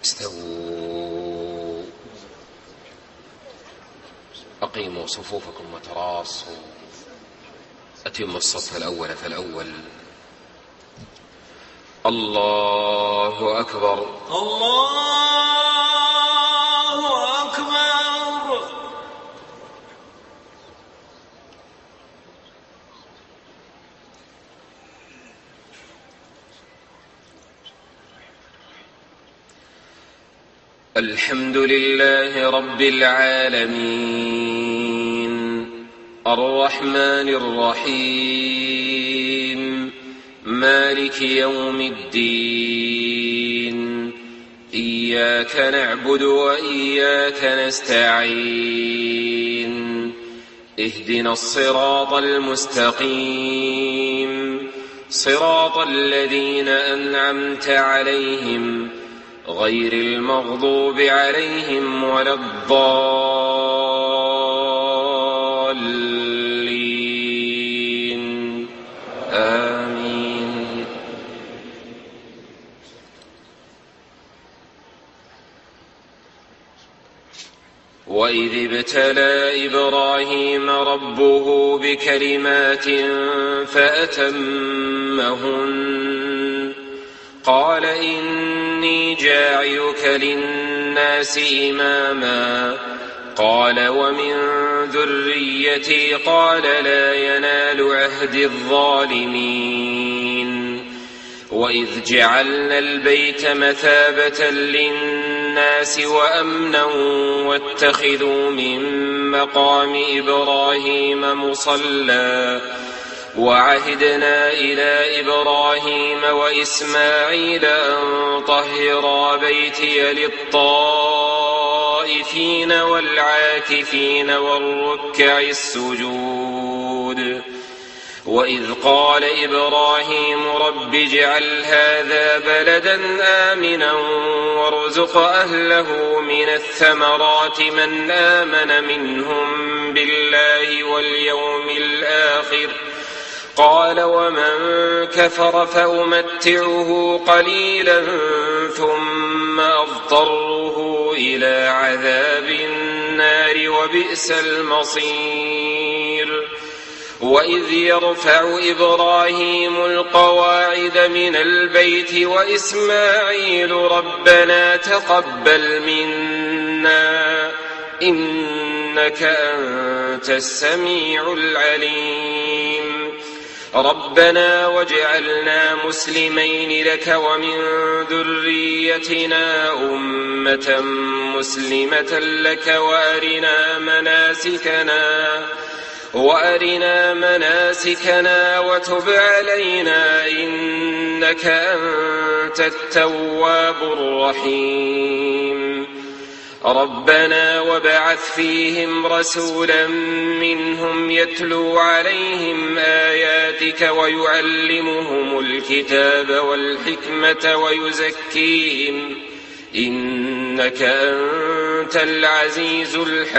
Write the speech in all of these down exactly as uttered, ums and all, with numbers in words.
استووا أقيموا صفوفكم وتراصوا أتموا الصف الأول فالأول. الله أكبر الله أكبر. الحمد لله رب العالمين الرحمن الرحيم مالك يوم الدين إياك نعبد وإياك نستعين اهدنا الصراط المستقيم صراط الذين أنعمت عليهم غير المغضوب عليهم ولا الضالين آمين. وإذ ابتلى إبراهيم ربه بكلمات فأتمهن قال إني جاعلك للناس إماما قال ومن ذريتي قال لا ينال عهد الظالمين. وإذ جعلنا البيت مثابة للناس وأمنا واتخذوا من مقام إبراهيم مصلى وعهدنا إلى إبراهيم وإسماعيل أن طهرا بيتي للطائفين والعاكفين والركع السجود. وإذ قال إبراهيم رب اجعل هذا بلدا آمنا وارزق أهله من الثمرات من آمن منهم بالله واليوم الآخر قال ومن كفر فأمتعه قليلا ثم أضطره إلى عذاب النار وبئس المصير. وإذ يرفع إبراهيم القواعد من البيت وإسماعيل ربنا تقبل منا إنك أنت السميع العليم ربنا واجعلنا مسلمين لك ومن ذريتنا أمة مسلمة لك وأرنا مناسكنا وأرنا مناسكنا وتب علينا إنك أنت التواب الرحيم ربنا وابعث فيهم رسولا منهم يتلو عليهم آياتك ويعلمهم الكتاب والحكمة ويزكيهم إنك أنت العزيز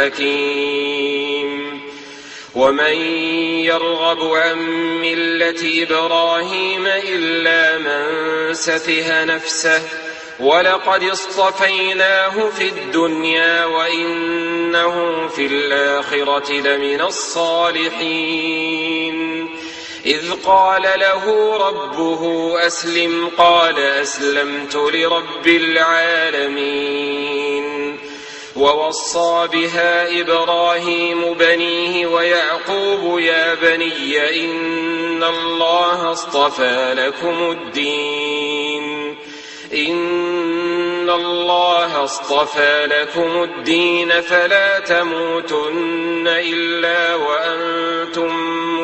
الحكيم. ومن يرغب عن ملة إبراهيم إلا من سفه نفسه ولقد اصطفيناه في الدنيا وإنه في الآخرة لمن الصالحين. إذ قال له ربه أسلم قال أسلمت لرب العالمين. ووصى بها إبراهيم بنيه ويعقوب يا بني إن الله اصطفى لكم الدين إن الله اصطفى لكم الدين فلا تموتن إلا وأنتم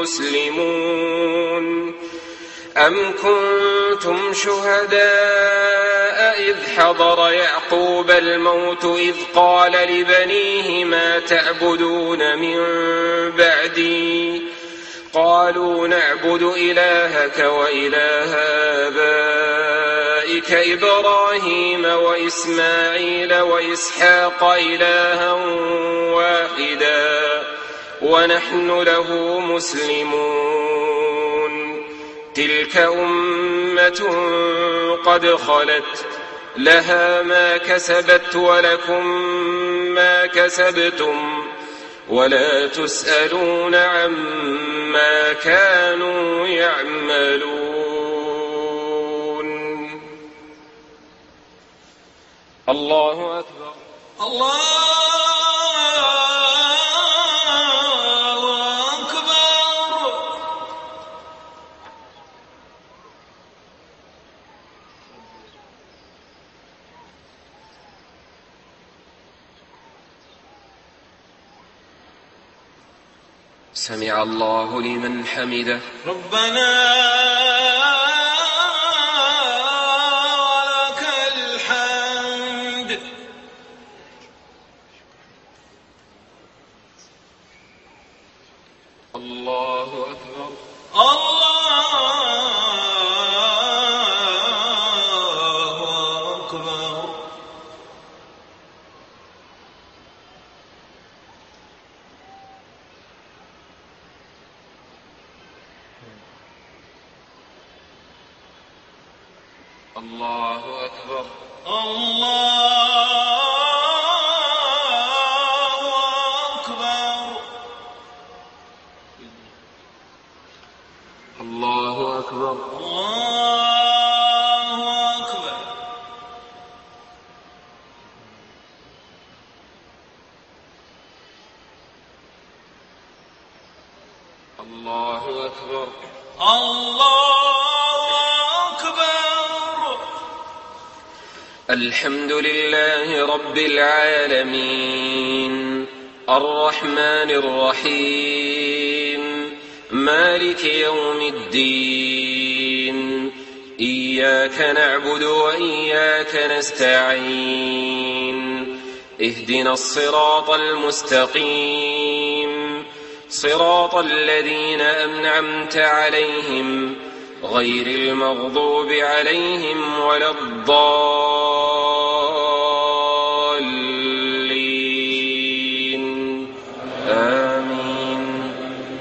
مسلمون. أم كنتم شهداء إذ حضر يعقوب الموت إذ قال لبنيه ما تعبدون من بعدي قالوا نعبد إلهك وإله آبائك إبراهيم وإسماعيل وإسحاق إلها واحدا ونحن له مسلمون. تلك أمة قد خلت لها ما كسبت ولكم ما كسبتم ولا تسألون عما كانوا يعملون. الله أكبر. الله سمع الله لمن حمده. ربنا ولك الحمد. الله أكبر. الله أكبر. الله أكبر. الله أكبر. الله أكبر. الله أكبر. الله أكبر. الله أكبر. الحمد لله رب العالمين الرحمن الرحيم مالك يوم الدين إياك نعبد وإياك نستعين اهدنا الصراط المستقيم صراط الذين أنعمت عليهم غير المغضوب عليهم ولا الضالين آمين.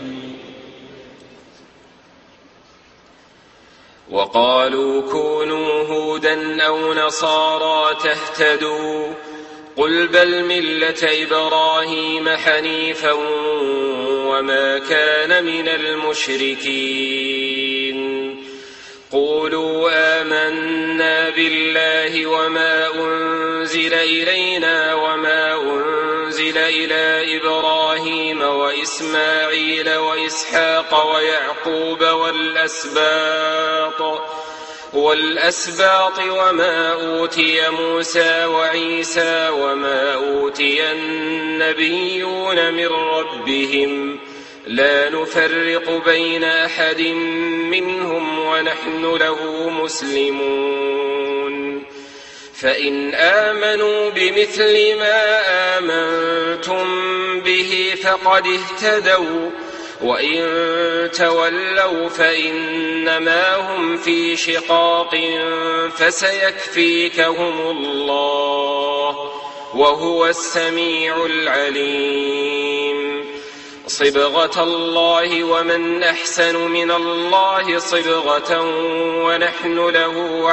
وقالوا كونوا هودا أو نصارى تهتدوا قل بل ملة إبراهيم حنيفا وما كان من المشركين. قولوا آمنا بالله وما أنزل إلينا وما أنزل إلى إبراهيم وإسماعيل وإسحاق ويعقوب والأسباط والأسباط وما أوتي موسى وعيسى وما أوتي النبيون من ربهم لا نفرق بين أحد منهم ونحن له مسلمون. فإن آمنوا بمثل ما آمنتم به فقد اهتدوا وإن تولوا فإنما هم في شقاق فسيكفيكهم الله وهو السميع العليم. صبغة الله ومن أحسن من الله صبغة ونحن له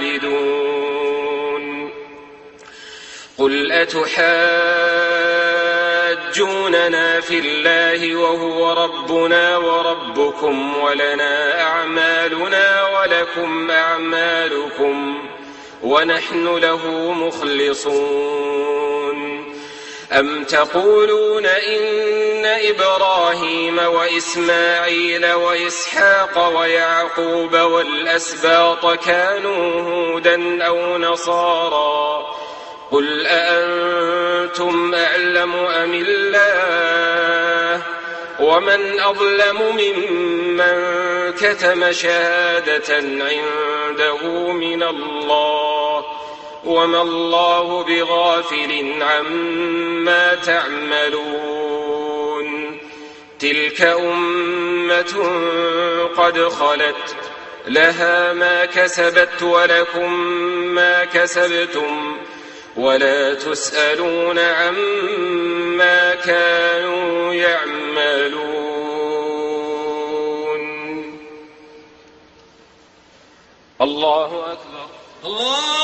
عابدون. قل أتحاجوننا في الله وهو ربنا وربكم ولنا أعمالنا ولكم أعمالكم ونحن له مخلصون. أم تقولون إن إبراهيم وإسماعيل وإسحاق ويعقوب والأسباط كانوا هودا أو نصارى قل أأنتم أعلم أم الله ومن أظلم ممن كتم شهادة عنده من الله وما الله بغافل عما تعملون. تلك أمة قد خلت لها ما كسبت ولكم ما كسبتم ولا تسألون عما كانوا يعملون. الله أكبر. الله